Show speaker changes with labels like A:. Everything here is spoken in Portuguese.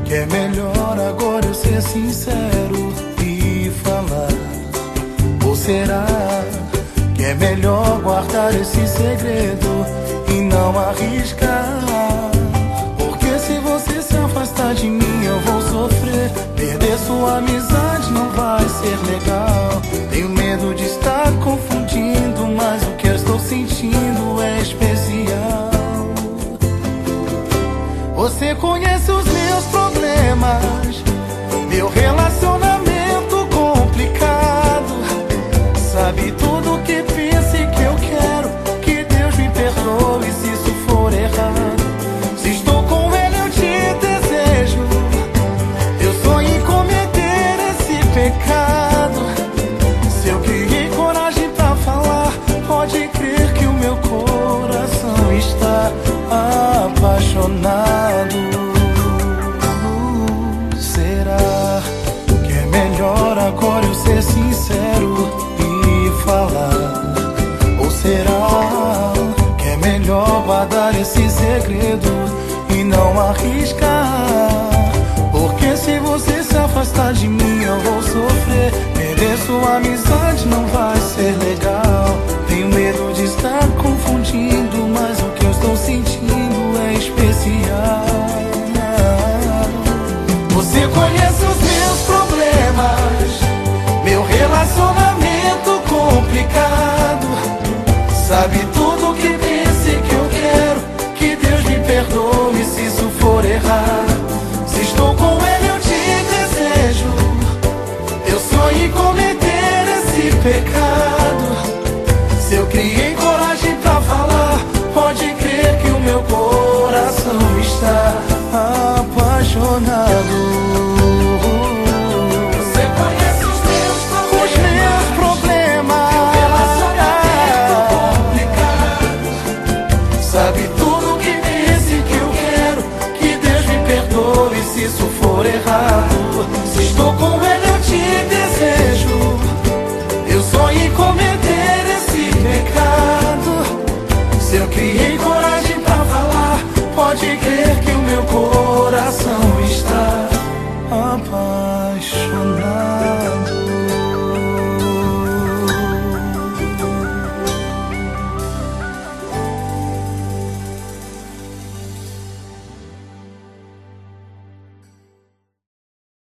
A: que é melhor agora eu ser sincero e falar? Ou será que é melhor guardar esse segredo e não arriscar? Porque se você se afastar de mim eu vou sofrer. Perder sua amizade não vai ser legal. Tenho medo de estar confundindo, mas o que eu estou sentindo é especial. Você conhece os meus problemas, meu relacionamento complicado. Sabe tudo o que penso e que eu quero. Que Deus me perdoe se isso for errado. Se estou com ele eu te desejo. Eu sonho em cometer esse pecado. Se eu criei coragem pra falar, pode crer que o meu coração está apaixonado. Será que é melhor agora eu ser sincero e falar? Ou será que é melhor guardar esse segredo e não arriscar? Porque se você se afastar de mim eu vou sofrer. Perder sua amizade não vai ser legal. Tenho medo de estar confundindo, mas o que eu estou sentindo é especial. Você conhece os meus problemas, meu relacionamento complicado. Sabe tudo o que penso e que eu quero. Que Deus me perdoe se isso for errado. Se estou com ele eu te desejo. Eu sonho em cometer esse pecado. Se eu criei coragem pra falar, pode crer que o meu coração está apaixonado. Você conhece os meus problemas, meu relacionamento complicado. Sabe tudo o que penso e que eu quero. Que Deus me perdoe se isso for errado. Se estou com ele